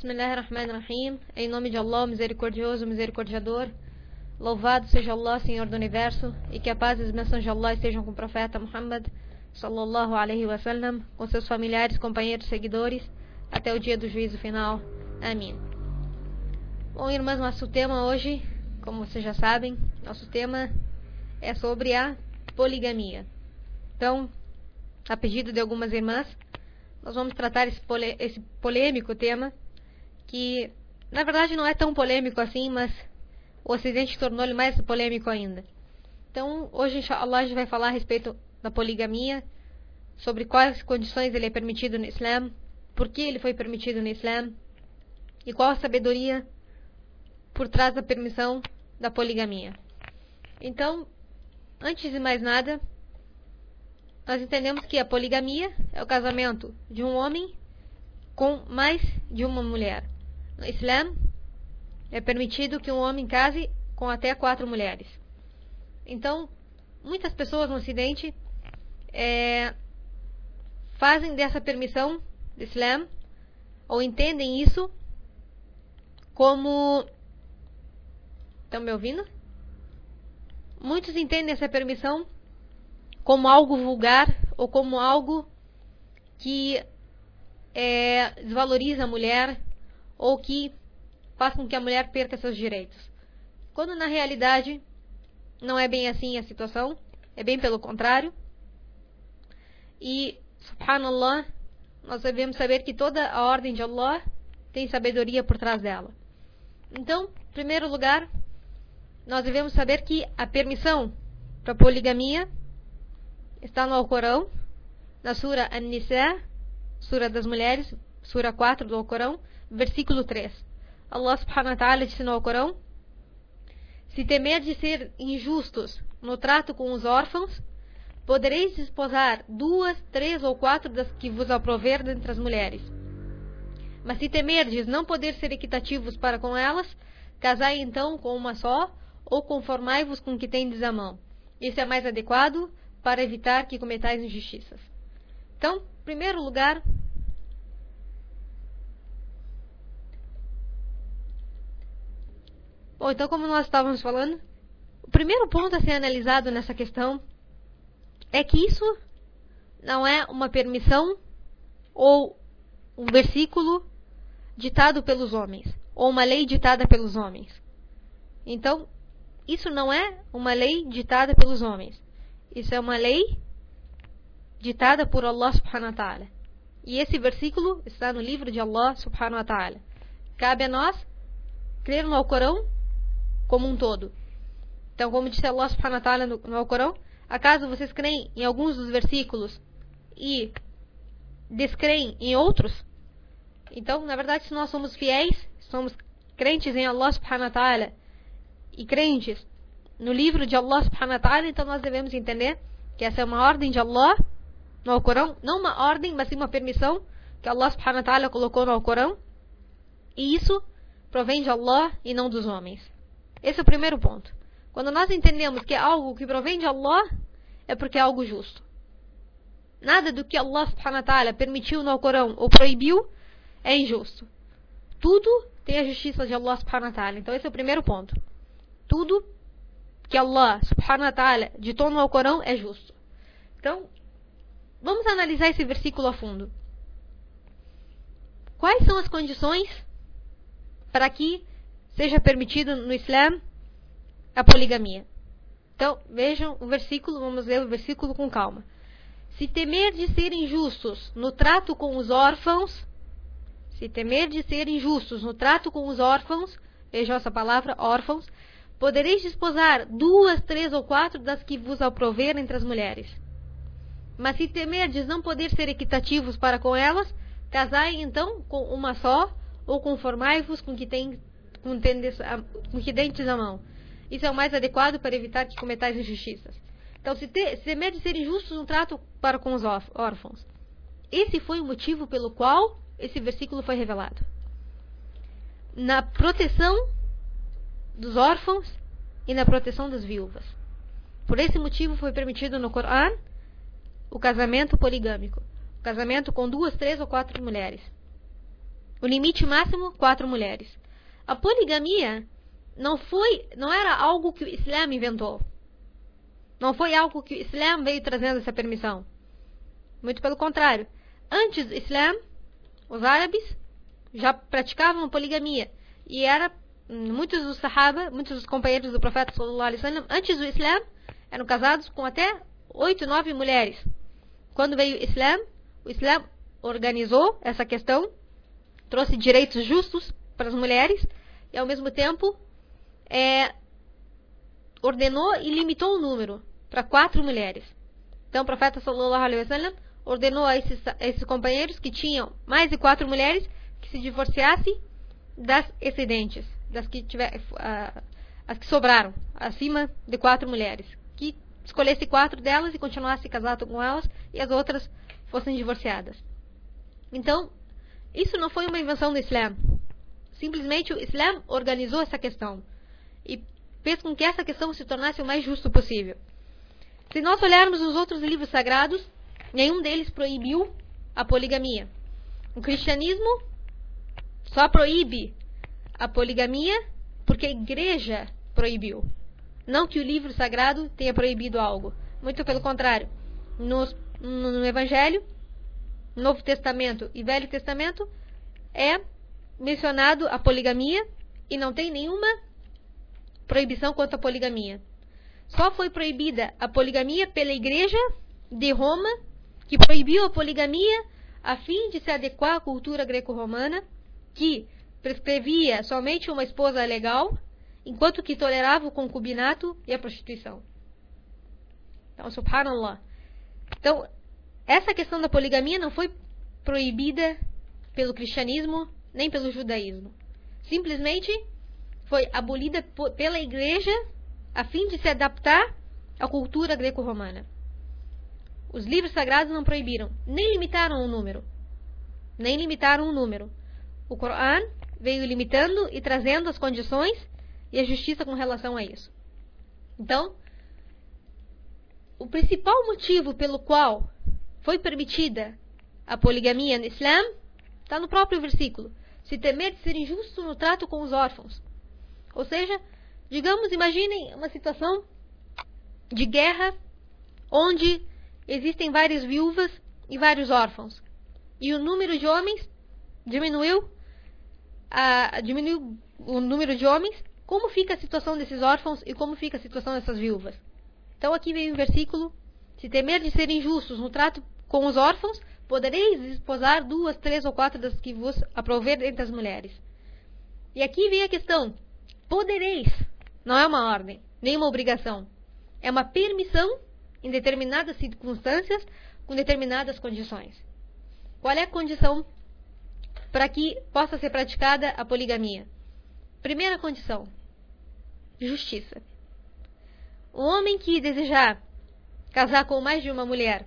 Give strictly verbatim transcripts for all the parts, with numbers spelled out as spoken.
Bismillahirrahmanirrahim. Em nome de Allah, misericordioso, misericordiador. Louvado seja Allah, Senhor do Universo, e que a paz e as bênçãos de Allah estejam com o profeta Muhammad sallallahu alaihi wasallam, com seus familiares, companheiros, seguidores, até o dia do juízo final. Amém. Bom, irmãs, nosso tema hoje, como vocês já sabem, nosso tema é sobre a poligamia. Então, a pedido de algumas irmãs, nós vamos tratar esse, pole, esse polêmico tema, que na verdade não é tão polêmico assim, mas o Ocidente tornou ele mais polêmico ainda. Então, hoje, inshallah, a gente vai falar a respeito da poligamia, sobre quais condições ele é permitido no Islã, por que ele foi permitido no Islã, e qual a sabedoria por trás da permissão da poligamia. Então, antes de mais nada, nós entendemos que a poligamia é o casamento de um homem com mais de uma mulher. No Islã, é permitido que um homem case com até quatro mulheres. Então, muitas pessoas no Ocidente é, fazem dessa permissão do Islã, ou entendem isso como... Estão me ouvindo? Muitos entendem essa permissão como algo vulgar ou como algo que é, desvaloriza a mulher ou que faz com que a mulher perca seus direitos. Quando na realidade não é bem assim a situação, é bem pelo contrário. E, subhanallah, nós devemos saber que toda a ordem de Allah tem sabedoria por trás dela. Então, em primeiro lugar, nós devemos saber que a permissão para poligamia está no Alcorão, na Sura An-Nisa, Sura das Mulheres, Sura quatro do Alcorão, versículo três. Allah subhanahu wa ta'ala disse no Alcorão: se temer de ser injustos no trato com os órfãos, podereis desposar duas, três ou quatro das que vos aprover dentre as mulheres. Mas se temerdes não poder ser equitativos para com elas, casai então com uma só, ou conformai-vos com o que tendes à mão. Isso é mais adequado para evitar que cometais injustiças. Então, em primeiro lugar, bom, então como nós estávamos falando, o primeiro ponto a ser analisado nessa questão é que isso não é uma permissão ou um versículo ditado pelos homens, ou uma lei ditada pelos homens. Então, isso não é uma lei ditada pelos homens. Isso é uma lei ditada por Allah subhanahu wa ta'ala. E esse versículo está no livro de Allah subhanahu wa ta'ala. Cabe a nós crer no Alcorão como um todo. Então, como disse Allah subhanahu wa ta'ala no, no Alcorão, acaso vocês creem em alguns dos versículos e descreem em outros? Então, na verdade, se nós somos fiéis, somos crentes em Allah subhanahu wa ta'ala e crentes no livro de Allah subhanahu wa ta'ala, então nós devemos entender que essa é uma ordem de Allah no Alcorão, não uma ordem, mas sim uma permissão que Allah subhanahu wa ta'ala colocou no Alcorão, e isso provém de Allah e não dos homens. Esse é o primeiro ponto. Quando nós entendemos que é algo que provém de Allah, é porque é algo justo. Nada do que Allah subhanahu wa ta'ala permitiu no Alcorão ou proibiu é injusto. Tudo tem a justiça de Allah subhanahu wa ta'ala. Então esse é o primeiro ponto. Tudo que Allah subhanahu wa ta'ala ditou no Alcorão é justo. Então, vamos analisar esse versículo a fundo. Quais são as condições para que seja permitido no Islã a poligamia? Então, vejam o versículo, vamos ler o versículo com calma. Se temer de ser injustos no trato com os órfãos, se temer de ser injustos no trato com os órfãos, vejam essa palavra, órfãos, podereis desposar duas, três ou quatro das que vos aprover entre as mulheres. Mas se temerdes não poder ser equitativos para com elas, casai então com uma só, ou conformai-vos com que tem, com, tendes, com que dentes à mão. Isso é o mais adequado para evitar que cometais injustiças. Então, se, te, se temerdes ser injustos no trato para com os órfãos. Esse foi o motivo pelo qual esse versículo foi revelado. Na proteção dos órfãos e na proteção das viúvas. Por esse motivo foi permitido no Corão o casamento poligâmico. O casamento com duas, três ou quatro mulheres. O limite máximo, quatro mulheres. A poligamia não foi, não era algo que o Islã inventou. Não foi algo que o Islã veio trazendo essa permissão. Muito pelo contrário. Antes do Islã, os árabes já praticavam poligamia. E era, muitos dos sahaba, muitos dos companheiros do profeta sallallahu alaihi wasallam, antes do Islã, eram casados com até oito, nove mulheres. Quando veio o Islã, o Islã organizou essa questão, trouxe direitos justos para as mulheres e, ao mesmo tempo, é, ordenou e limitou o número para quatro mulheres. Então, o profeta sallallahu alaihi wasallam ordenou a esses, a esses companheiros que tinham mais de quatro mulheres que se divorciassem das excedentes, das que tiver, uh, as que sobraram, acima de quatro mulheres, que escolhesse quatro delas e continuasse casado com elas e as outras fossem divorciadas. Então, isso não foi uma invenção do Islã. Simplesmente o Islã organizou essa questão e fez com que essa questão se tornasse o mais justo possível. Se nós olharmos os outros livros sagrados, nenhum deles proibiu a poligamia. O cristianismo só proíbe a poligamia porque a igreja proibiu. Não que o livro sagrado tenha proibido algo. Muito pelo contrário. No, no Evangelho, Novo Testamento e Velho Testamento, é mencionado a poligamia e não tem nenhuma proibição quanto à poligamia. Só foi proibida a poligamia pela igreja de Roma, que proibiu a poligamia a fim de se adequar à cultura greco-romana, que prescrevia somente uma esposa legal, enquanto que tolerava o concubinato e a prostituição. Então, subhanallah. Então, essa questão da poligamia não foi proibida pelo cristianismo nem pelo judaísmo. Simplesmente foi abolida pela igreja a fim de se adaptar à cultura greco-romana. Os livros sagrados não proibiram, nem limitaram o número. Nem limitaram o número. O Corão veio limitando e trazendo as condições e a justiça com relação a isso. Então, o principal motivo pelo qual foi permitida a poligamia no Islã está no próprio versículo. Se temer de ser injusto no trato com os órfãos. Ou seja, digamos, imaginem uma situação de guerra onde existem várias viúvas e vários órfãos. E o número de homens diminuiu, a, diminuiu o número de homens. Como fica a situação desses órfãos e como fica a situação dessas viúvas? Então aqui vem o versículo: se temer de ser injustos no trato com os órfãos, podereis esposar duas, três ou quatro das que vos aprouver entre as mulheres. E aqui vem a questão: podereis, não é uma ordem, nem uma obrigação. É uma permissão em determinadas circunstâncias, com determinadas condições. Qual é a condição para que possa ser praticada a poligamia? Primeira condição: justiça. O homem que desejar casar com mais de uma mulher,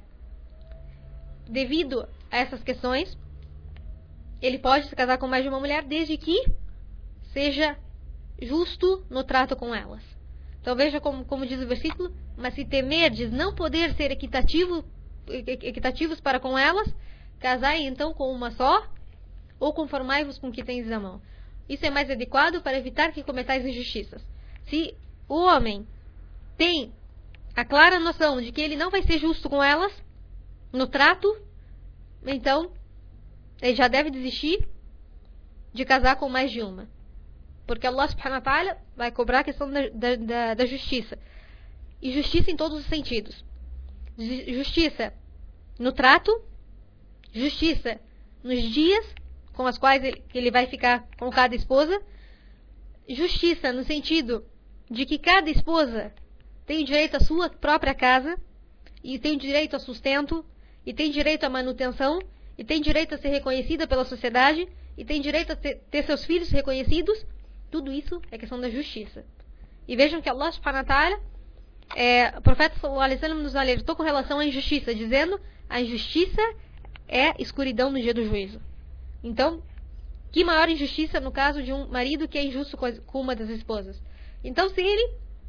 devido a essas questões, ele pode se casar com mais de uma mulher desde que seja justo no trato com elas. Então veja como, como diz o versículo: mas se temerdes não poder ser equitativo, equitativos para com elas, casai então com uma só, ou conformai-vos com o que tendes à mão. Isso é mais adequado para evitar que cometais injustiças. Se o homem tem a clara noção de que ele não vai ser justo com elas no trato, então ele já deve desistir de casar com mais de uma. Porque Allah subhanahu wa ta'ala vai cobrar a questão da, da, da justiça. E justiça em todos os sentidos. Justiça no trato, justiça nos dias com as quais ele, ele vai ficar com cada esposa, justiça no sentido de que cada esposa tem direito à sua própria casa, e tem direito a sustento, e tem direito à manutenção, e tem direito a ser reconhecida pela sociedade, e tem direito a ter, ter seus filhos reconhecidos. Tudo isso é questão da justiça. E vejam que Allah subhanahu wa ta'ala, é, o profeta sallallahu alaihi wasallam nos alertou com relação à injustiça, dizendo: a injustiça é escuridão no dia do juízo. Então, que maior injustiça no caso de um marido que é injusto com uma das esposas. Então, se ele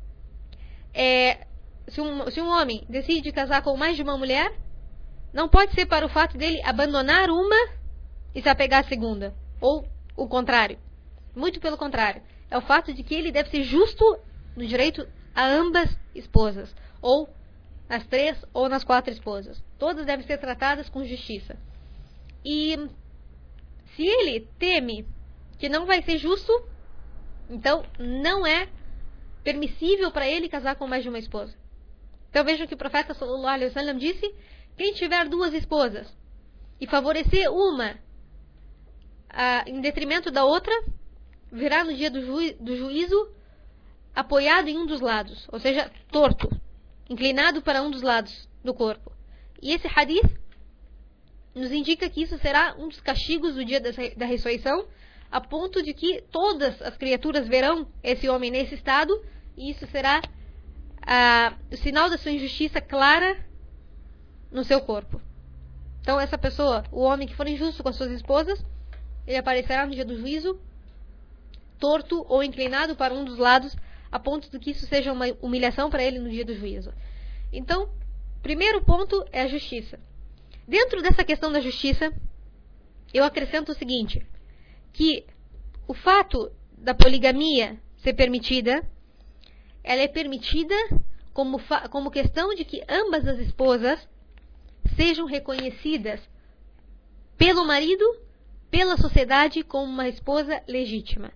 é, se, um, se um homem decide casar com mais de uma mulher, não pode ser para o fato dele abandonar uma e se apegar à segunda, ou o contrário. Muito pelo contrário. É o fato de que ele deve ser justo no direito a ambas esposas, ou nas três ou nas quatro esposas. Todas devem ser tratadas com justiça. E se ele teme que não vai ser justo, então não é permissível para ele casar com mais de uma esposa. Então vejam que o profeta sallallahu alaihi wasallam disse: quem tiver duas esposas e favorecer uma ah, em detrimento da outra, virá no dia do, ju do juízo apoiado em um dos lados, ou seja, torto, inclinado para um dos lados do corpo. E esse hadith nos indica que isso será um dos castigos do dia da, da ressurreição, a ponto de que todas as criaturas verão esse homem nesse estado, e isso será ah, o sinal da sua injustiça clara no seu corpo. Então essa pessoa, o homem que for injusto com as suas esposas, ele aparecerá no dia do juízo torto ou inclinado para um dos lados, a ponto de que isso seja uma humilhação para ele no dia do juízo. Então, primeiro ponto é a justiça. Dentro dessa questão da justiça, eu acrescento o seguinte, que o fato da poligamia ser permitida, ela é permitida como, como questão de que ambas as esposas sejam reconhecidas pelo marido, pela sociedade, como uma esposa legítima.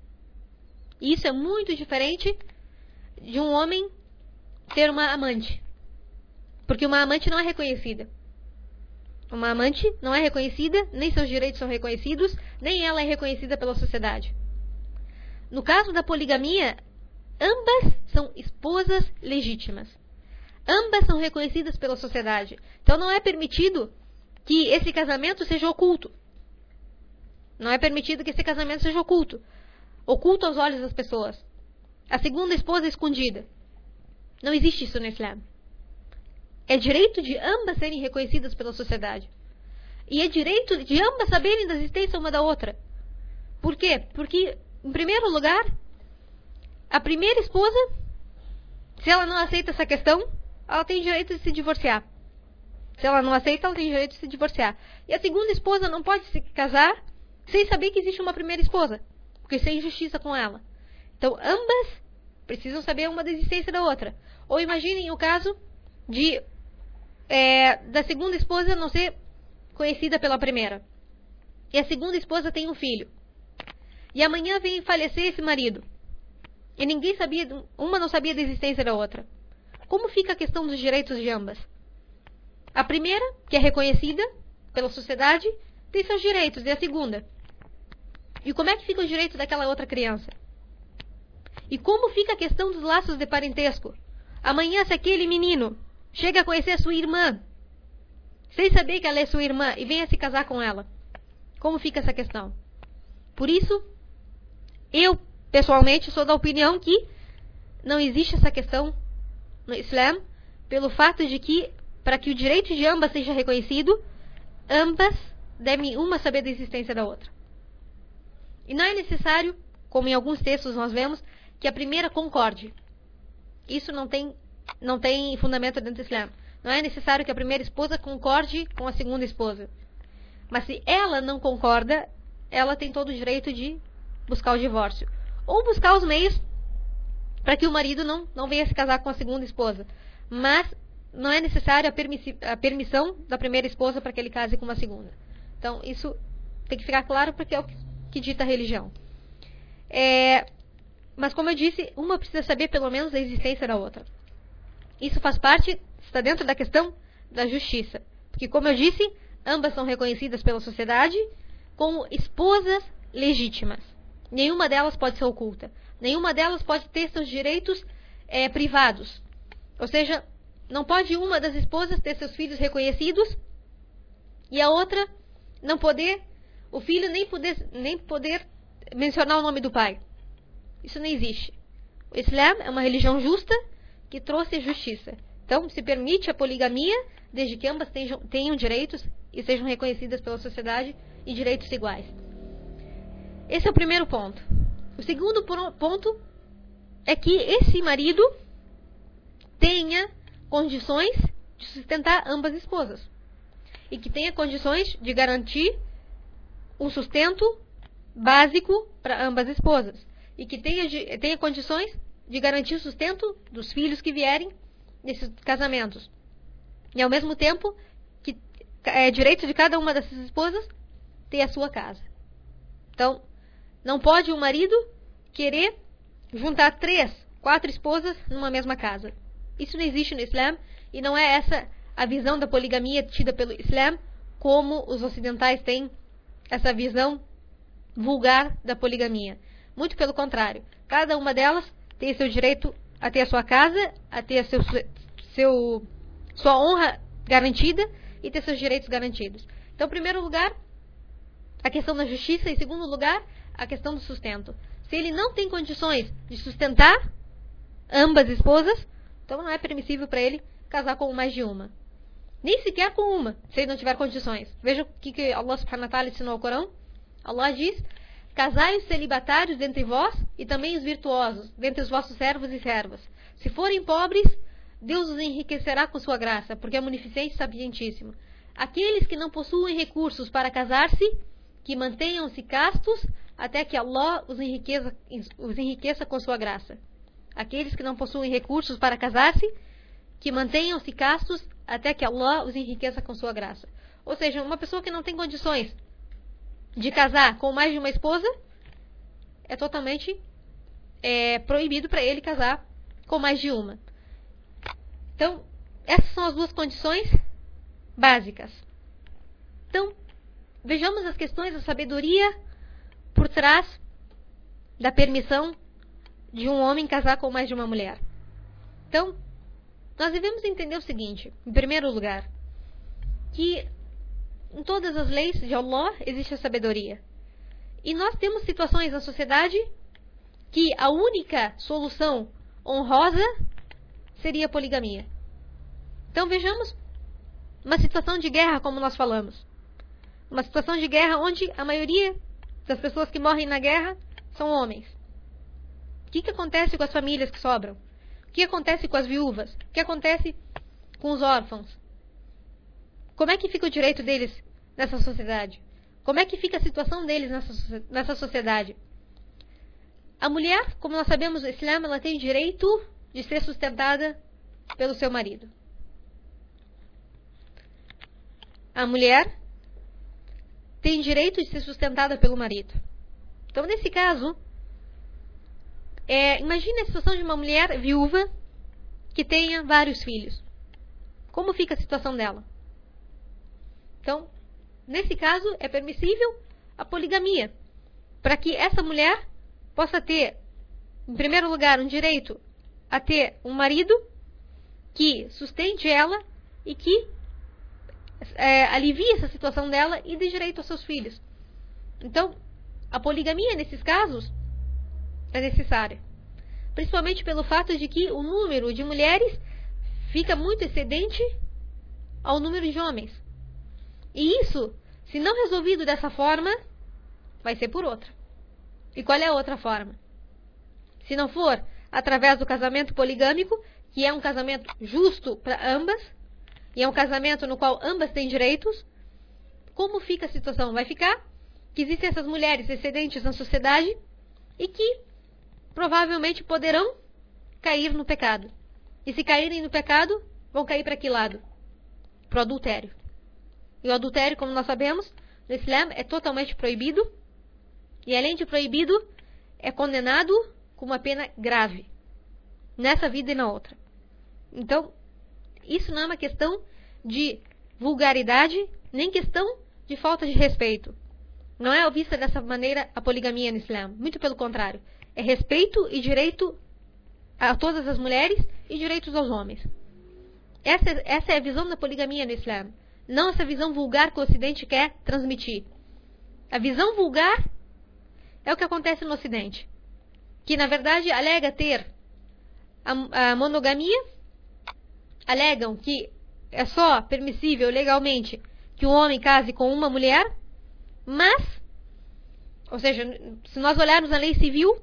E isso é muito diferente de um homem ter uma amante. Porque uma amante não é reconhecida. Uma amante não é reconhecida, nem seus direitos são reconhecidos, nem ela é reconhecida pela sociedade. No caso da poligamia, ambas são esposas legítimas. Ambas são reconhecidas pela sociedade. Então não é permitido que esse casamento seja oculto. Não é permitido que esse casamento seja oculto. Oculto aos olhos das pessoas. A segunda esposa escondida. Não existe isso no Islã. É direito de ambas serem reconhecidas pela sociedade. E é direito de ambas saberem da existência uma da outra. Por quê? Porque, em primeiro lugar, a primeira esposa, se ela não aceita essa questão, ela tem direito de se divorciar. Se ela não aceita, ela tem direito de se divorciar. E a segunda esposa não pode se casar sem saber que existe uma primeira esposa, porque isso é injustiça com ela. Então, ambas precisam saber uma da existência da outra. Ou imaginem o caso de é, da segunda esposa não ser conhecida pela primeira. E a segunda esposa tem um filho. E amanhã vem falecer esse marido. E ninguém sabia, uma não sabia da existência da outra. Como fica a questão dos direitos de ambas? A primeira, que é reconhecida pela sociedade, tem seus direitos, e a segunda? E como é que fica o direito daquela outra criança? E como fica a questão dos laços de parentesco? Amanhã, se aquele menino chega a conhecer a sua irmã, sem saber que ela é sua irmã, e venha se casar com ela, como fica essa questão? Por isso, eu, pessoalmente, sou da opinião que não existe essa questão no Islã, pelo fato de que, para que o direito de ambas seja reconhecido, ambas devem uma saber da existência da outra. E não é necessário, como em alguns textos nós vemos, que a primeira concorde. Isso não tem, não tem fundamento dentro do Islã. Não é necessário que a primeira esposa concorde com a segunda esposa. Mas se ela não concorda, ela tem todo o direito de buscar o divórcio. Ou buscar os meios para que o marido não, não venha se casar com a segunda esposa. Mas não é necessário a, permissi a permissão da primeira esposa para que ele case com uma segunda. Então, isso tem que ficar claro porque é o que, que dita a religião. É, mas, como eu disse, uma precisa saber pelo menos a existência da outra. Isso faz parte, está dentro da questão da justiça. Porque, como eu disse, ambas são reconhecidas pela sociedade como esposas legítimas. Nenhuma delas pode ser oculta. Nenhuma delas pode ter seus direitos é, privados. Ou seja, não pode uma das esposas ter seus filhos reconhecidos e a outra não poder, o filho nem poder, nem poder mencionar o nome do pai. Isso não existe. O Islã é uma religião justa que trouxe justiça. Então, se permite a poligamia desde que ambas tenham, tenham direitos e sejam reconhecidas pela sociedade e direitos iguais. Esse é o primeiro ponto. O segundo ponto é que esse marido tenha condições de sustentar ambas as esposas. E que tenha condições de garantir um sustento básico para ambas as esposas e que tenha, tenha condições de garantir o sustento dos filhos que vierem nesses casamentos. E ao mesmo tempo que é direito de cada uma dessas esposas ter a sua casa. Então, não pode um marido querer juntar três, quatro esposas numa mesma casa. Isso não existe no Islã e não é essa a visão da poligamia tida pelo Islã, como os ocidentais têm essa visão vulgar da poligamia. Muito pelo contrário. Cada uma delas tem seu direito a ter a sua casa, a ter seu, seu, sua honra garantida e ter seus direitos garantidos. Então, em primeiro lugar, a questão da justiça. Em segundo lugar, a questão do sustento. Se ele não tem condições de sustentar ambas esposas, então não é permissível para ele casar com mais de uma. Nem sequer com uma, se ele não tiver condições. Veja o que, que Allah subhanahu wa ta'ala ensinou ao Corão. Allah diz: casai os celibatários dentre vós e também os virtuosos, dentre os vossos servos e servas. Se forem pobres, Deus os enriquecerá com sua graça, porque é munificente e sapientíssimo. Aqueles que não possuem recursos para casar-se, que mantenham-se castos, até que Allah os enriqueça, os enriqueça com sua graça. Aqueles que não possuem recursos para casar-se, que mantenham-se castos, até que Allah os enriqueça com sua graça. Ou seja, uma pessoa que não tem condições de casar com mais de uma esposa, é totalmente é, proibido para ele casar com mais de uma. Então, essas são as duas condições básicas. Então, vejamos as questões da sabedoria por trás da permissão de um homem casar com mais de uma mulher. Então, nós devemos entender o seguinte, em primeiro lugar, que em todas as leis de Allah existe a sabedoria. E nós temos situações na sociedade que a única solução honrosa seria a poligamia. Então vejamos uma situação de guerra, como nós falamos. Uma situação de guerra onde a maioria das pessoas que morrem na guerra são homens. O que, que acontece com as famílias que sobram? O que acontece com as viúvas? O que acontece com os órfãos? Como é que fica o direito deles nessa sociedade? Como é que fica a situação deles nessa, nessa sociedade? A mulher, como nós sabemos no Islã, ela tem direito de ser sustentada pelo seu marido. A mulher tem direito de ser sustentada pelo marido. Então, nesse caso, é, imagine a situação de uma mulher viúva que tenha vários filhos. Como fica a situação dela? Então, nesse caso, é permissível a poligamia, para que essa mulher possa ter, em primeiro lugar, um direito a ter um marido que sustente ela e que é, alivie essa situação dela e dê direito aos seus filhos. Então, a poligamia, nesses casos, é necessária. Principalmente pelo fato de que o número de mulheres fica muito excedente ao número de homens. E isso, se não resolvido dessa forma, vai ser por outra. E qual é a outra forma? Se não for através do casamento poligâmico, que é um casamento justo para ambas, e é um casamento no qual ambas têm direitos, como fica a situação? Vai ficar que existem essas mulheres excedentes na sociedade e que provavelmente poderão cair no pecado. E se caírem no pecado, vão cair para que lado? Para o adultério. E o adultério, como nós sabemos, no Islã é totalmente proibido. E além de proibido, é condenado com uma pena grave. Nessa vida e na outra. Então, isso não é uma questão de vulgaridade, nem questão de falta de respeito. Não é vista dessa maneira a poligamia no Islã. Muito pelo contrário. É respeito e direito a todas as mulheres e direitos aos homens. Essa, essa é a visão da poligamia no Islã. Não essa visão vulgar que o Ocidente quer transmitir. A visão vulgar é o que acontece no Ocidente. Que, na verdade, alega ter a, a monogamia, alegam que é só permissível legalmente que o homem case com uma mulher, mas, ou seja, se nós olharmos na lei civil,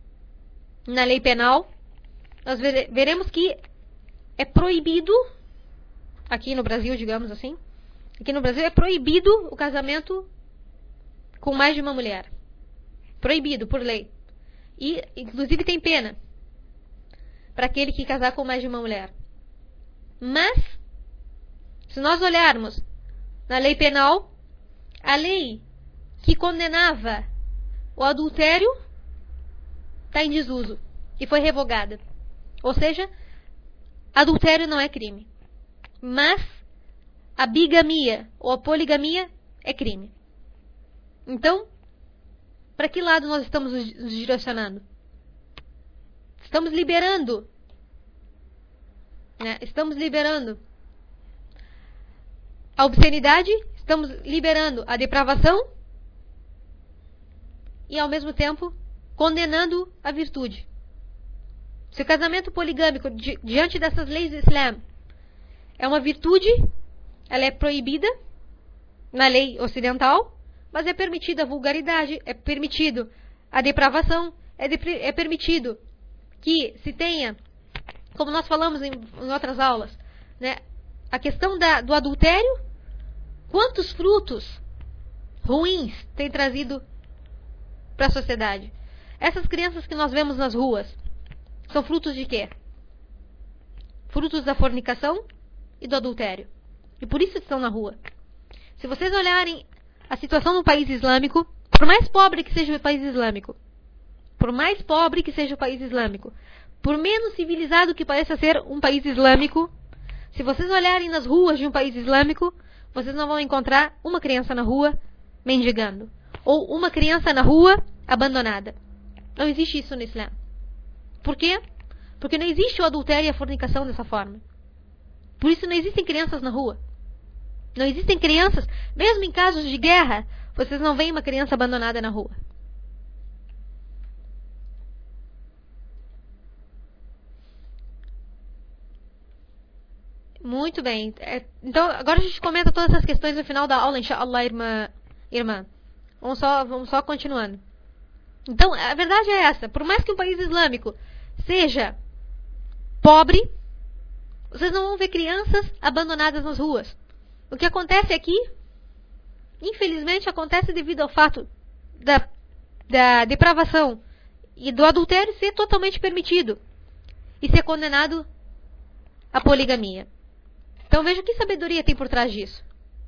na lei penal, nós vere, veremos que é proibido, aqui no Brasil, digamos assim, aqui no Brasil é proibido o casamento com mais de uma mulher. Proibido por lei. E, inclusive, tem pena para aquele que casar com mais de uma mulher. Mas, se nós olharmos na lei penal, a lei que condenava o adultério está em desuso e foi revogada. Ou seja, adultério não é crime. Mas a bigamia ou a poligamia é crime. Então, para que lado nós estamos nos direcionando? Estamos liberando. Né? Estamos liberando a obscenidade, estamos liberando a depravação e, ao mesmo tempo, condenando a virtude. Se o casamento poligâmico, di- diante dessas leis do Islã, é uma virtude, ela é proibida na lei ocidental, mas é permitida a vulgaridade, é permitido a depravação, é, depre- é permitido que se tenha, como nós falamos em, em outras aulas, né, a questão da, do adultério. Quantos frutos ruins tem trazido para a sociedade? Essas crianças que nós vemos nas ruas são frutos de quê? Frutos da fornicação e do adultério. E por isso estão na rua. Se vocês olharem a situação no país islâmico, por mais pobre que seja o país islâmico, por mais pobre que seja o país islâmico, por menos civilizado que pareça ser um país islâmico, se vocês olharem nas ruas de um país islâmico, vocês não vão encontrar uma criança na rua mendigando. Ou uma criança na rua abandonada. Não existe isso no Islã. Por quê? Porque não existe o adultério e a fornicação dessa forma. Por isso não existem crianças na rua. Não existem crianças, mesmo em casos de guerra, vocês não veem uma criança abandonada na rua. Muito bem. É, então, agora a gente comenta todas essas questões no final da aula, inshallah, irmã. irmã. Vamos só, vamos só continuando. Então, a verdade é essa. Por mais que um país islâmico seja pobre, vocês não vão ver crianças abandonadas nas ruas. O que acontece aqui, infelizmente, acontece devido ao fato da, da depravação e do adultério ser totalmente permitido e ser condenado à poligamia. Então veja que sabedoria tem por trás disso.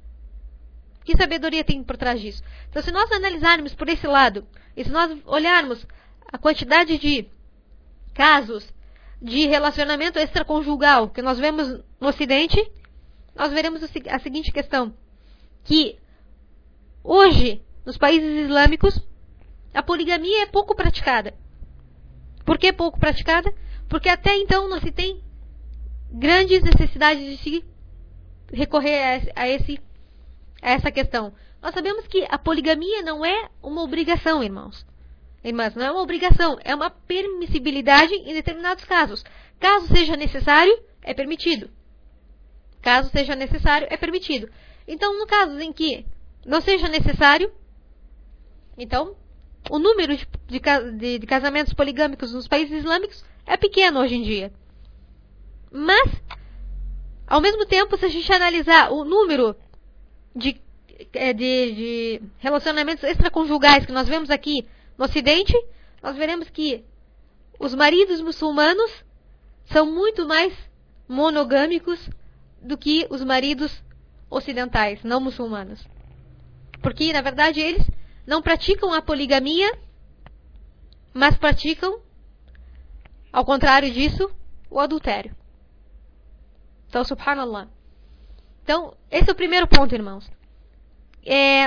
Que sabedoria tem por trás disso? Então, se nós analisarmos por esse lado, e se nós olharmos a quantidade de casos de relacionamento extraconjugal que nós vemos no Ocidente, nós veremos a seguinte questão. Que hoje, nos países islâmicos, a poligamia é pouco praticada. Por que pouco praticada? Porque até então não se tem grandes necessidades de se recorrer a, esse, a essa questão. Nós sabemos que a poligamia não é uma obrigação, irmãos. Irmãs, não é uma obrigação, é uma permissibilidade em determinados casos. Caso seja necessário, é permitido. Caso seja necessário, é permitido. Então, no caso em que não seja necessário, então, o número de, de, de casamentos poligâmicos nos países islâmicos é pequeno hoje em dia. Mas, ao mesmo tempo, se a gente analisar o número de, de, de relacionamentos extraconjugais que nós vemos aqui no Ocidente, nós veremos que os maridos muçulmanos são muito mais monogâmicos do que os maridos ocidentais, não muçulmanos. Porque, na verdade, eles não praticam a poligamia, mas praticam, ao contrário disso, o adultério. Então, subhanallah. Então, esse é o primeiro ponto, irmãos. É...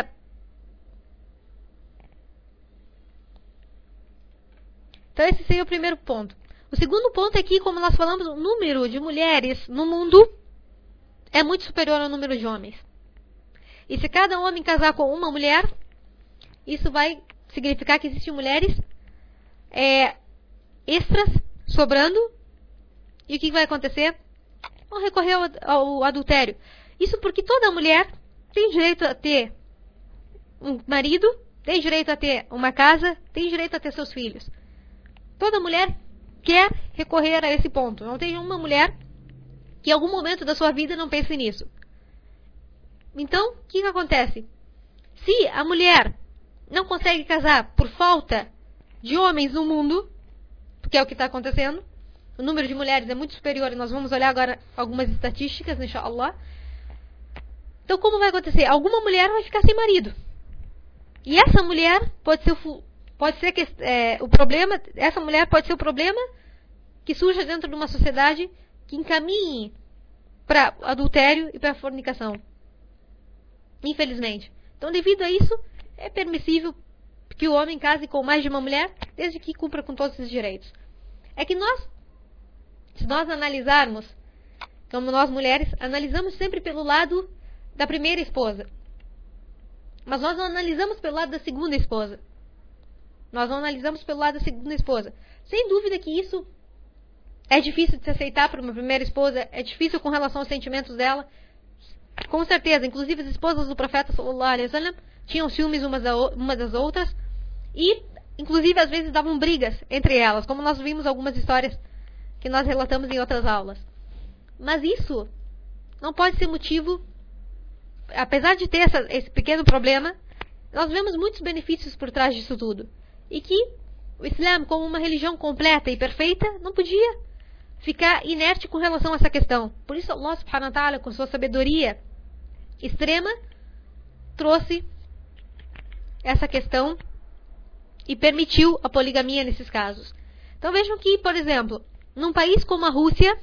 Então, esse seria o primeiro ponto. O segundo ponto é que, como nós falamos, o número de mulheres no mundo é muito superior ao número de homens. E se cada homem casar com uma mulher, isso vai significar que existem mulheres é, extras sobrando. E o que vai acontecer? Vão recorrer ao, ao adultério. Isso porque toda mulher tem direito a ter um marido, tem direito a ter uma casa, tem direito a ter seus filhos. Toda mulher quer recorrer a esse ponto. Não tem uma mulher que em algum momento da sua vida não pense nisso. Então, o que, que acontece? Se a mulher não consegue casar por falta de homens no mundo, que é o que está acontecendo, o número de mulheres é muito superior, e nós vamos olhar agora algumas estatísticas, inshallah. Então, como vai acontecer? Alguma mulher vai ficar sem marido. E essa mulher pode ser o, pode ser que, é, o problema, essa mulher pode ser o problema que surja dentro de uma sociedade que encaminhe para adultério e para fornicação. Infelizmente. Então, devido a isso, é permissível que o homem case com mais de uma mulher, desde que cumpra com todos os direitos. É que nós, se nós analisarmos, como nós mulheres, analisamos sempre pelo lado da primeira esposa. Mas nós não analisamos pelo lado da segunda esposa. Nós não analisamos pelo lado da segunda esposa. Sem dúvida que isso é difícil de se aceitar para uma primeira esposa, é difícil com relação aos sentimentos dela. Com certeza, inclusive as esposas do profeta sallallahu alaihi wasallam tinham ciúmes umas, da, umas das outras e, inclusive, às vezes davam brigas entre elas, como nós vimos algumas histórias que nós relatamos em outras aulas. Mas isso não pode ser motivo, apesar de ter essa, esse pequeno problema, nós vemos muitos benefícios por trás disso tudo. E que o Islã, como uma religião completa e perfeita, não podia ficar inerte com relação a essa questão. Por isso Allah subhanahu wa ta'ala, com sua sabedoria extrema, trouxe essa questão e permitiu a poligamia nesses casos. Então vejam que, por exemplo, num país como a Rússia,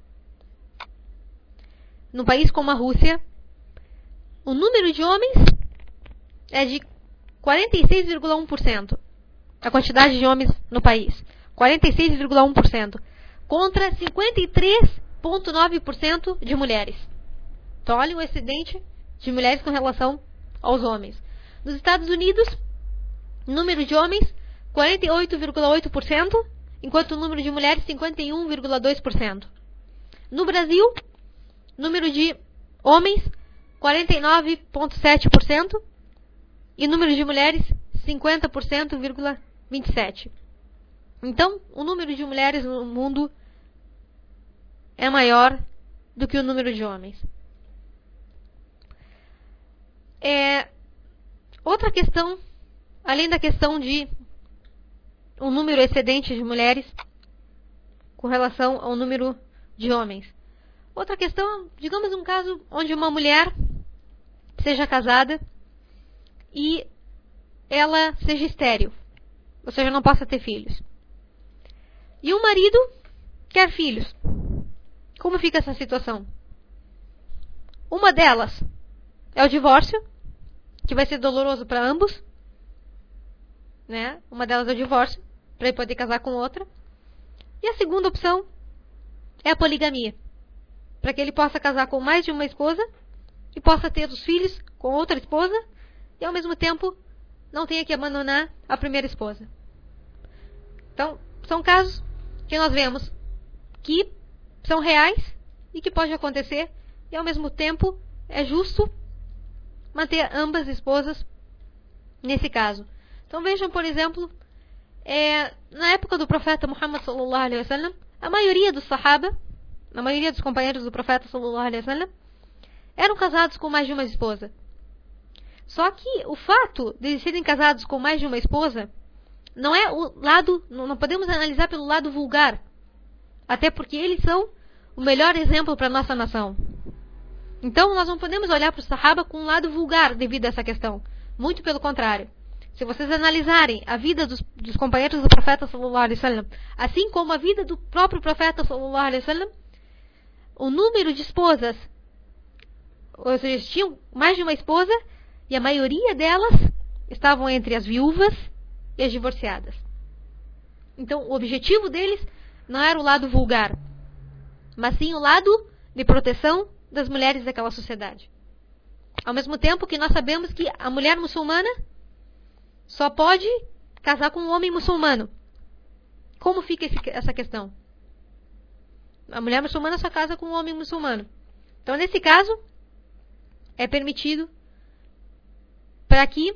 num país como a Rússia, o número de homens é de quarenta e seis vírgula um por cento. A quantidade de homens no país. quarenta e seis vírgula um por cento. Contra cinquenta e três vírgula nove por cento de mulheres. Então, olha o excedente de mulheres com relação aos homens. Nos Estados Unidos, número de homens, quarenta e oito vírgula oito por cento, enquanto o número de mulheres, cinquenta e um vírgula dois por cento. No Brasil, número de homens, quarenta e nove vírgula sete por cento, e número de mulheres, cinquenta por cento vírgula vinte e sete por cento. Então, o número de mulheres no mundo é maior do que o número de homens. É, outra questão, além da questão de um número excedente de mulheres com relação ao número de homens. Outra questão, digamos um caso onde uma mulher seja casada e ela seja estéril, ou seja, não possa ter filhos. E o marido quer filhos. Como fica essa situação? Uma delas é o divórcio, que vai ser doloroso para ambos. Né? Uma delas é o divórcio, para ele poder casar com outra. E a segunda opção é a poligamia, para que ele possa casar com mais de uma esposa e possa ter os filhos com outra esposa e, ao mesmo tempo, não tenha que abandonar a primeira esposa. Então, são casos que nós vemos que são reais e que pode acontecer, e ao mesmo tempo é justo manter ambas esposas nesse caso. Então vejam, por exemplo, é, na época do profeta Muhammad sallallahu alaihi wasallam, a maioria dos sahaba, a maioria dos companheiros do profeta sallallahu alaihi wasallam, eram casados com mais de uma esposa. Só que o fato de serem casados com mais de uma esposa não é o lado, não podemos analisar pelo lado vulgar. Até porque eles são o melhor exemplo para a nossa nação. Então nós não podemos olhar para o Sahaba com um lado vulgar devido a essa questão. Muito pelo contrário. Se vocês analisarem a vida dos, dos companheiros do profeta sallallahu alaihi wasallam, assim como a vida do próprio profeta sallallahu alaihi wasallam, o número de esposas, ou seja, eles tinham mais de uma esposa, e a maioria delas estavam entre as viúvas e as divorciadas. Então, o objetivo deles não era o lado vulgar, mas sim o lado de proteção das mulheres daquela sociedade. Ao mesmo tempo que nós sabemos que a mulher muçulmana só pode casar com um homem muçulmano. Como fica esse, essa questão? A mulher muçulmana só casa com um homem muçulmano. Então, nesse caso, é permitido para que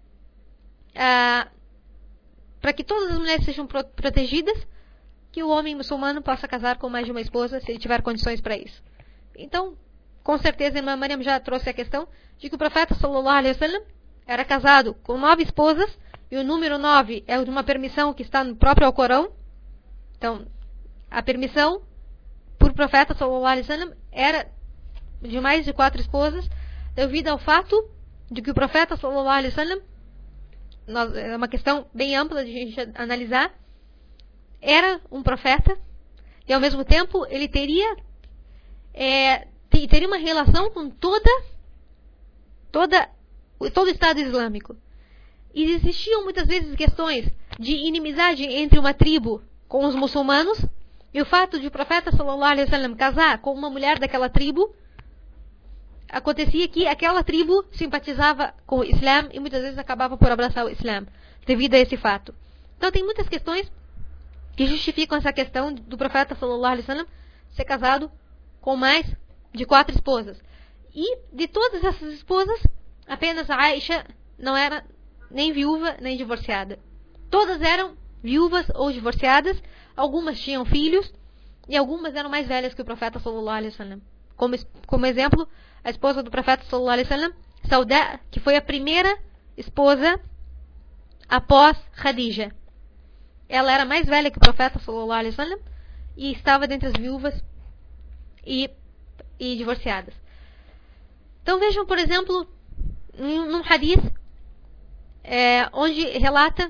ah, para que todas as mulheres sejam pro protegidas, que o homem muçulmano possa casar com mais de uma esposa, se ele tiver condições para isso. Então, com certeza, a irmã Maryam já trouxe a questão de que o profeta sallallahu alaihi wasallam era casado com nove esposas, e o número nove é de uma permissão que está no próprio Alcorão. Então, a permissão por profeta sallallahu alaihi wasallam era de mais de quatro esposas, devido ao fato de que o profeta sallallahu alaihi wasallam, é uma questão bem ampla de a gente analisar, era um profeta, e ao mesmo tempo ele teria é, teria uma relação com toda toda todo o Estado Islâmico. E existiam muitas vezes questões de inimizade entre uma tribo com os muçulmanos, e o fato de o profeta sallallahu alaihi wasallam casar com uma mulher daquela tribo, acontecia que aquela tribo simpatizava com o Islã e muitas vezes acabava por abraçar o Islã, devido a esse fato. Então tem muitas questões que justificam essa questão do profeta sallallahu alaihi wasallam ser casado com mais de quatro esposas. E de todas essas esposas, apenas a Aisha não era nem viúva nem divorciada. Todas eram viúvas ou divorciadas, algumas tinham filhos e algumas eram mais velhas que o profeta sallallahu alaihi wasallam. Como, como exemplo, a esposa do profeta sallallahu alaihi wasallam, Sauda, que foi a primeira esposa após Khadija. Ela era mais velha que o profeta sallallahu alaihi wasallam e estava dentre as viúvas e, e divorciadas. Então vejam, por exemplo, num hadith é, onde relata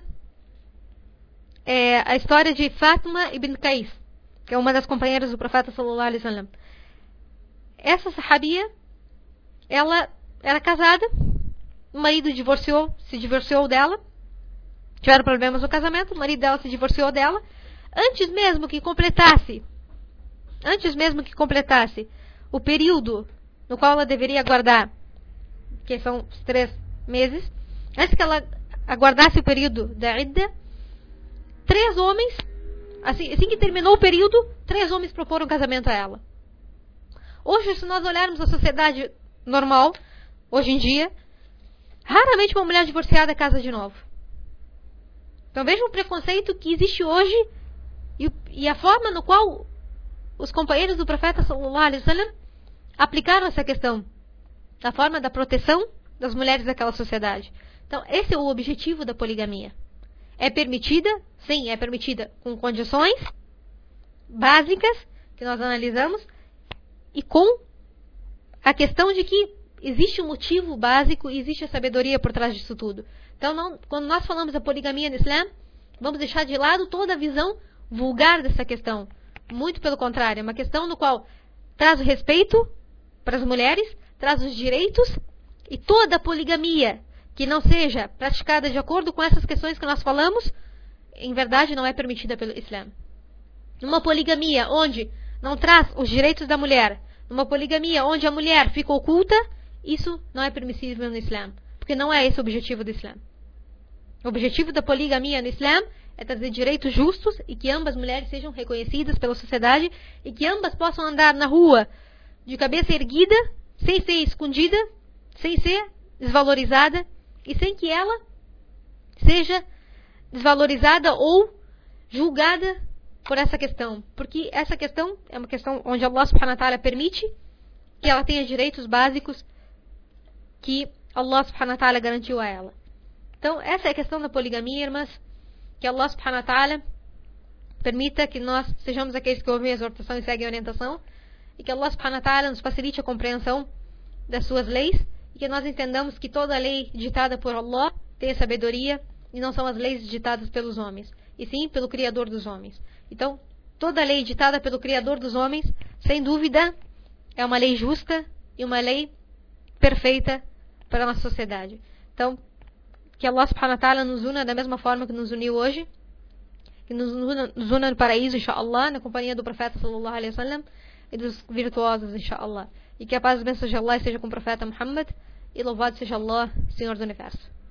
é, a história de Fátima ibn Qais, que é uma das companheiras do profeta sallallahu alaihi wasallam. Essa sahabia, ela era casada, o marido divorciou, se divorciou dela, tiveram problemas no casamento, o marido dela se divorciou dela, antes mesmo que completasse, antes mesmo que completasse o período no qual ela deveria aguardar, que são os três meses, antes que ela aguardasse o período da Idda, três homens, assim, assim que terminou o período, três homens proporam casamento a ela. Hoje, se nós olharmos a sociedade normal, hoje em dia, raramente uma mulher divorciada casa de novo. Então vejam o preconceito que existe hoje e, e a forma no qual os companheiros do profeta sallallahu alaihi wasallam aplicaram essa questão, a forma da proteção das mulheres daquela sociedade. Então esse é o objetivo da poligamia. É permitida? Sim, é permitida com condições básicas que nós analisamos e com a questão de que existe um motivo básico e existe a sabedoria por trás disso tudo. Então, não, quando nós falamos da poligamia no Islã, vamos deixar de lado toda a visão vulgar dessa questão. Muito pelo contrário, é uma questão no qual traz o respeito para as mulheres, traz os direitos, e toda a poligamia que não seja praticada de acordo com essas questões que nós falamos, em verdade não é permitida pelo Islã. Uma poligamia onde não traz os direitos da mulher, uma poligamia onde a mulher fica oculta, isso não é permissível no Islã, porque não é esse o objetivo do Islã. O objetivo da poligamia no Islã é trazer direitos justos e que ambas mulheres sejam reconhecidas pela sociedade e que ambas possam andar na rua de cabeça erguida, sem ser escondida, sem ser desvalorizada e sem que ela seja desvalorizada ou julgada por essa questão. Porque essa questão é uma questão onde Allah subhanahu wa ta'ala permite que ela tenha direitos básicos que Allah subhanahu wa ta'ala garantiu a ela. Então, essa é a questão da poligamia, irmãs. Que Allah subhanahu wa ta'ala permita que nós sejamos aqueles que ouvem a exortação e seguem a orientação. E que Allah subhanahu wa ta'ala nos facilite a compreensão das suas leis. E que nós entendamos que toda lei ditada por Allah tem sabedoria e não são as leis ditadas pelos homens, e sim pelo Criador dos homens. Então, toda lei ditada pelo Criador dos homens, sem dúvida, é uma lei justa e uma lei perfeita para a nossa sociedade. Então, que Allah subhanahu wa ta'ala nos una da mesma forma que nos uniu hoje, que nos una, nos una no paraíso, inshallah, na companhia do profeta sallallahu alaihi wasallam e dos virtuosos, inshallah. E que a paz e a bênção de Allah esteja com o profeta Muhammad, e louvado seja Allah, Senhor do Universo.